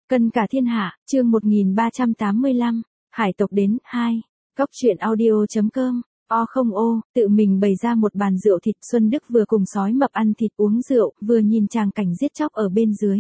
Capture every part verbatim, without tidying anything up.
Cân cả thiên hạ, chương một nghìn ba trăm tám mươi lăm, hải tộc đến, hai. Cốc truyện audio.com, o không ô, tự mình bày ra một bàn rượu thịt. Xuân Đức vừa cùng sói mập ăn thịt uống rượu, vừa nhìn tràng cảnh giết chóc ở bên dưới.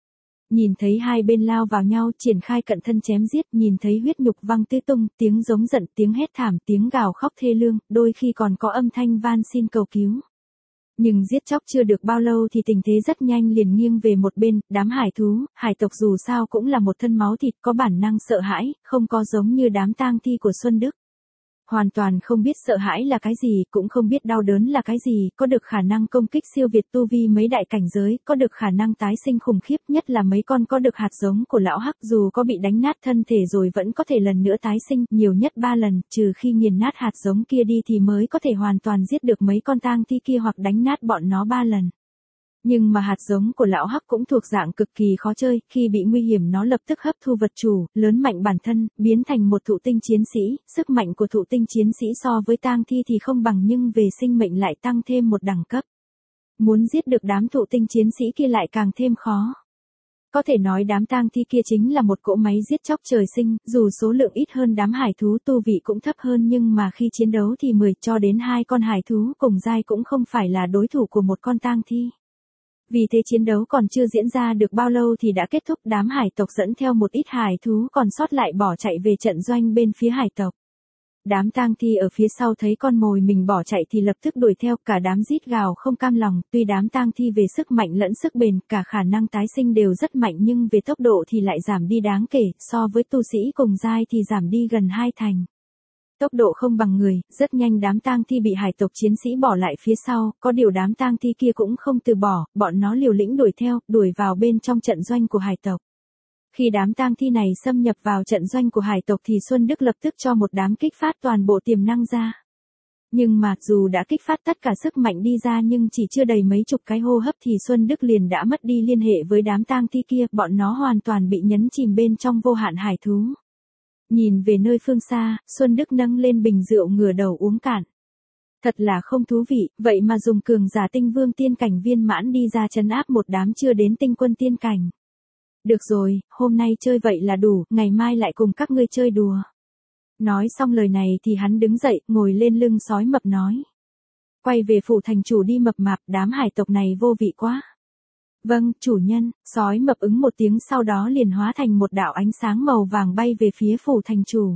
Nhìn thấy hai bên lao vào nhau, triển khai cận thân chém giết, nhìn thấy huyết nhục văng tứ tung, tiếng giống giận, tiếng hét thảm, tiếng gào khóc thê lương, đôi khi còn có âm thanh van xin cầu cứu. Nhưng giết chóc chưa được bao lâu thì tình thế rất nhanh liền nghiêng về một bên. Đám hải thú, hải tộc dù sao cũng là một thân máu thịt, có bản năng sợ hãi, không có giống như đám tang thi của Xuân Đức. Hoàn toàn không biết sợ hãi là cái gì, cũng không biết đau đớn là cái gì, có được khả năng công kích siêu việt tu vi mấy đại cảnh giới, có được khả năng tái sinh khủng khiếp, nhất là mấy con có được hạt giống của lão hắc, dù có bị đánh nát thân thể rồi vẫn có thể lần nữa tái sinh, nhiều nhất ba lần, trừ khi nghiền nát hạt giống kia đi thì mới có thể hoàn toàn giết được mấy con tang thi kia hoặc đánh nát bọn nó ba lần. Nhưng mà hạt giống của lão hắc cũng thuộc dạng cực kỳ khó chơi, khi bị nguy hiểm nó lập tức hấp thu vật chủ, lớn mạnh bản thân, biến thành một thụ tinh chiến sĩ. Sức mạnh của thụ tinh chiến sĩ so với tang thi thì không bằng, nhưng về sinh mệnh lại tăng thêm một đẳng cấp. Muốn giết được đám thụ tinh chiến sĩ kia lại càng thêm khó. Có thể nói đám tang thi kia chính là một cỗ máy giết chóc trời sinh, dù số lượng ít hơn đám hải thú, tu vị cũng thấp hơn, nhưng mà khi chiến đấu thì mười cho đến hai con hải thú cùng giai cũng không phải là đối thủ của một con tang thi. Vì thế chiến đấu còn chưa diễn ra được bao lâu thì đã kết thúc, đám hải tộc dẫn theo một ít hải thú còn sót lại bỏ chạy về trận doanh bên phía hải tộc. Đám tang thi ở phía sau thấy con mồi mình bỏ chạy thì lập tức đuổi theo, cả đám rít gào không cam lòng. Tuy đám tang thi về sức mạnh lẫn sức bền, cả khả năng tái sinh đều rất mạnh, nhưng về tốc độ thì lại giảm đi đáng kể, so với tu sĩ cùng giai thì giảm đi gần hai thành. Tốc độ không bằng người, rất nhanh đám tang thi bị hải tộc chiến sĩ bỏ lại phía sau, có điều đám tang thi kia cũng không từ bỏ, bọn nó liều lĩnh đuổi theo, đuổi vào bên trong trận doanh của hải tộc. Khi đám tang thi này xâm nhập vào trận doanh của hải tộc thì Xuân Đức lập tức cho một đám kích phát toàn bộ tiềm năng ra. Nhưng mà dù đã kích phát tất cả sức mạnh đi ra nhưng chỉ chưa đầy mấy chục cái hô hấp thì Xuân Đức liền đã mất đi liên hệ với đám tang thi kia, bọn nó hoàn toàn bị nhấn chìm bên trong vô hạn hải thú. Nhìn về nơi phương xa, Xuân Đức nâng lên bình rượu ngửa đầu uống cạn. Thật là không thú vị, vậy mà dùng cường giả tinh vương tiên cảnh viên mãn đi ra trấn áp một đám chưa đến tinh quân tiên cảnh. Được rồi, hôm nay chơi vậy là đủ, ngày mai lại cùng các ngươi chơi đùa. Nói xong lời này thì hắn đứng dậy, ngồi lên lưng sói mập nói. Quay về phủ thành chủ đi mập mạp, đám hải tộc này vô vị quá. Vâng, chủ nhân, sói mập ứng một tiếng, sau đó liền hóa thành một đạo ánh sáng màu vàng bay về phía phủ thành chủ.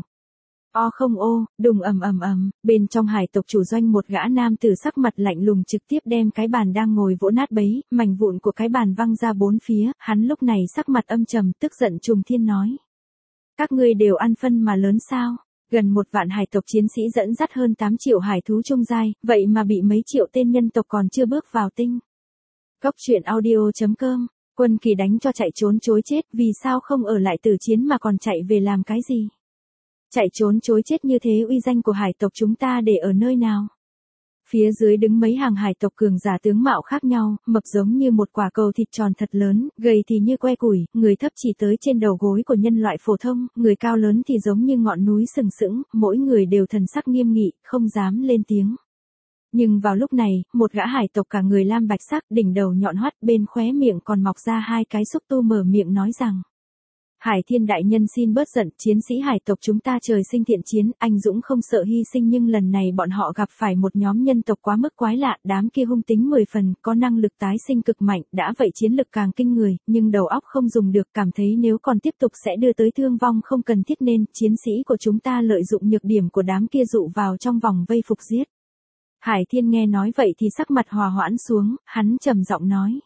O không ô, đùng ầm ầm ầm, bên trong hải tộc chủ doanh một gã nam tử sắc mặt lạnh lùng trực tiếp đem cái bàn đang ngồi vỗ nát bấy, mảnh vụn của cái bàn văng ra bốn phía, hắn lúc này sắc mặt âm trầm, tức giận trùng thiên nói. Các ngươi đều ăn phân mà lớn sao? Gần một vạn hải tộc chiến sĩ dẫn dắt hơn tám triệu hải thú trung giai, vậy mà bị mấy triệu tên nhân tộc còn chưa bước vào tinh. Cốc truyện audio.com, Quân Kỳ đánh cho chạy trốn chối chết, vì sao không ở lại tử chiến mà còn chạy về làm cái gì? Chạy trốn chối chết như thế uy danh của hải tộc chúng ta để ở nơi nào? Phía dưới đứng mấy hàng hải tộc cường giả tướng mạo khác nhau, mập giống như một quả cầu thịt tròn thật lớn, gầy thì như que củi, người thấp chỉ tới trên đầu gối của nhân loại phổ thông, người cao lớn thì giống như ngọn núi sừng sững, mỗi người đều thần sắc nghiêm nghị, không dám lên tiếng. Nhưng vào lúc này, một gã hải tộc cả người lam bạch sắc, đỉnh đầu nhọn hoắt, bên khóe miệng còn mọc ra hai cái xúc tu, mở miệng nói rằng. Hải Thiên đại nhân xin bớt giận, chiến sĩ hải tộc chúng ta trời sinh thiện chiến, anh dũng không sợ hy sinh, nhưng lần này bọn họ gặp phải một nhóm nhân tộc quá mức quái lạ, đám kia hung tính mười phần, có năng lực tái sinh cực mạnh, đã vậy chiến lực càng kinh người, nhưng đầu óc không dùng được, cảm thấy nếu còn tiếp tục sẽ đưa tới thương vong không cần thiết nên chiến sĩ của chúng ta lợi dụng nhược điểm của đám kia dụ vào trong vòng vây phục giết. Hải Thiên nghe nói vậy thì sắc mặt hòa hoãn xuống, hắn trầm giọng nói.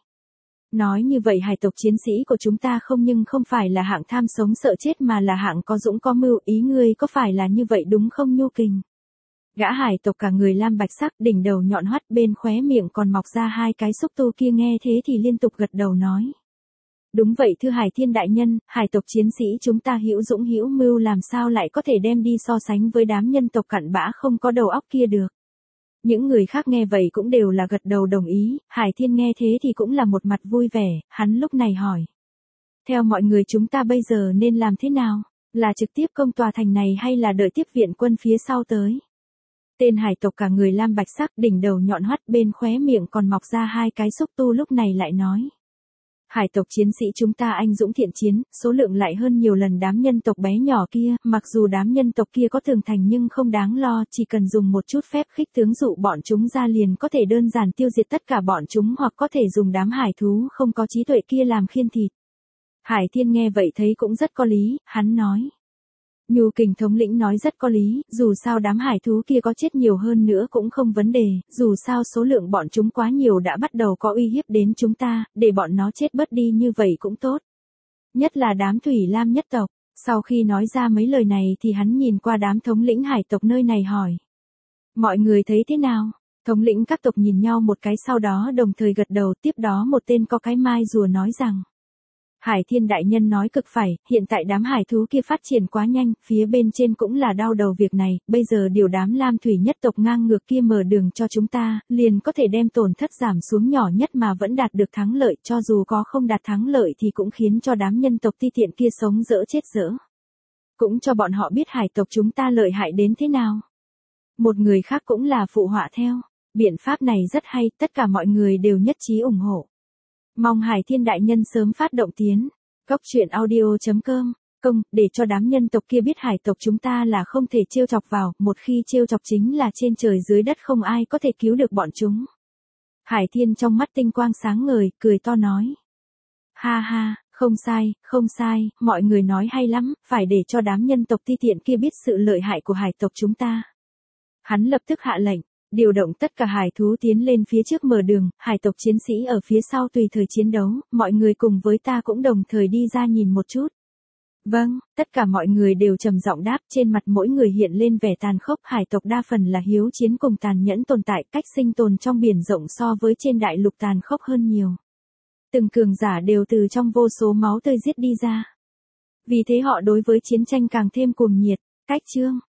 Nói như vậy hải tộc chiến sĩ của chúng ta không nhưng không phải là hạng tham sống sợ chết mà là hạng có dũng có mưu, ý ngươi có phải là như vậy đúng không Nhu Kình? Gã hải tộc cả người lam bạch sắc, đỉnh đầu nhọn hoắt, bên khóe miệng còn mọc ra hai cái xúc tu kia nghe thế thì liên tục gật đầu nói. Đúng vậy thưa Hải Thiên đại nhân, hải tộc chiến sĩ chúng ta hữu dũng hữu mưu, làm sao lại có thể đem đi so sánh với đám nhân tộc cặn bã không có đầu óc kia được. Những người khác nghe vậy cũng đều là gật đầu đồng ý, Hải Thiên nghe thế thì cũng là một mặt vui vẻ, hắn lúc này hỏi. Theo mọi người chúng ta bây giờ nên làm thế nào? Là trực tiếp công tòa thành này hay là đợi tiếp viện quân phía sau tới? Tên hải tộc cả người lam bạch sắc, đỉnh đầu nhọn hoắt, bên khóe miệng còn mọc ra hai cái xúc tu lúc này lại nói. Hải tộc chiến sĩ chúng ta anh dũng thiện chiến, số lượng lại hơn nhiều lần đám nhân tộc bé nhỏ kia, mặc dù đám nhân tộc kia có tường thành nhưng không đáng lo, chỉ cần dùng một chút phép khích tướng dụ bọn chúng ra liền có thể đơn giản tiêu diệt tất cả bọn chúng hoặc có thể dùng đám hải thú không có trí tuệ kia làm khiên thịt. Hải Thiên nghe vậy thấy cũng rất có lý, hắn nói. Nhu Kình thống lĩnh nói rất có lý, dù sao đám hải thú kia có chết nhiều hơn nữa cũng không vấn đề, dù sao số lượng bọn chúng quá nhiều đã bắt đầu có uy hiếp đến chúng ta, để bọn nó chết bớt đi như vậy cũng tốt. Nhất là đám Thủy Lam nhất tộc, sau khi nói ra mấy lời này thì hắn nhìn qua đám thống lĩnh hải tộc nơi này hỏi. Mọi người thấy thế nào? Thống lĩnh các tộc nhìn nhau một cái sau đó đồng thời gật đầu, tiếp đó một tên có cái mai rùa nói rằng. Hải Thiên đại nhân nói cực phải, hiện tại đám hải thú kia phát triển quá nhanh, phía bên trên cũng là đau đầu việc này, bây giờ điều đám Lam Thủy nhất tộc ngang ngược kia mở đường cho chúng ta, liền có thể đem tổn thất giảm xuống nhỏ nhất mà vẫn đạt được thắng lợi, cho dù có không đạt thắng lợi thì cũng khiến cho đám nhân tộc ti tiện kia sống dỡ chết dỡ. Cũng cho bọn họ biết hải tộc chúng ta lợi hại đến thế nào. Một người khác cũng là phụ họa theo, biện pháp này rất hay, tất cả mọi người đều nhất trí ủng hộ. Mong Hải Thiên đại nhân sớm phát động tiến. Cốc truyện audio chấm com công, để cho đám nhân tộc kia biết hải tộc chúng ta là không thể trêu chọc vào, một khi trêu chọc chính là trên trời dưới đất không ai có thể cứu được bọn chúng. Hải Thiên trong mắt tinh quang sáng ngời, cười to nói. Ha ha, không sai, không sai, mọi người nói hay lắm, phải để cho đám nhân tộc ti tiện kia biết sự lợi hại của hải tộc chúng ta. Hắn lập tức hạ lệnh. Điều động tất cả hải thú tiến lên phía trước mở đường, hải tộc chiến sĩ ở phía sau tùy thời chiến đấu, mọi người cùng với ta cũng đồng thời đi ra nhìn một chút. Vâng, tất cả mọi người đều trầm giọng đáp, trên mặt mỗi người hiện lên vẻ tàn khốc, hải tộc đa phần là hiếu chiến cùng tàn nhẫn tồn tại, cách sinh tồn trong biển rộng so với trên đại lục tàn khốc hơn nhiều. Từng cường giả đều từ trong vô số máu tươi giết đi ra. Vì thế họ đối với chiến tranh càng thêm cuồng nhiệt, cách chương.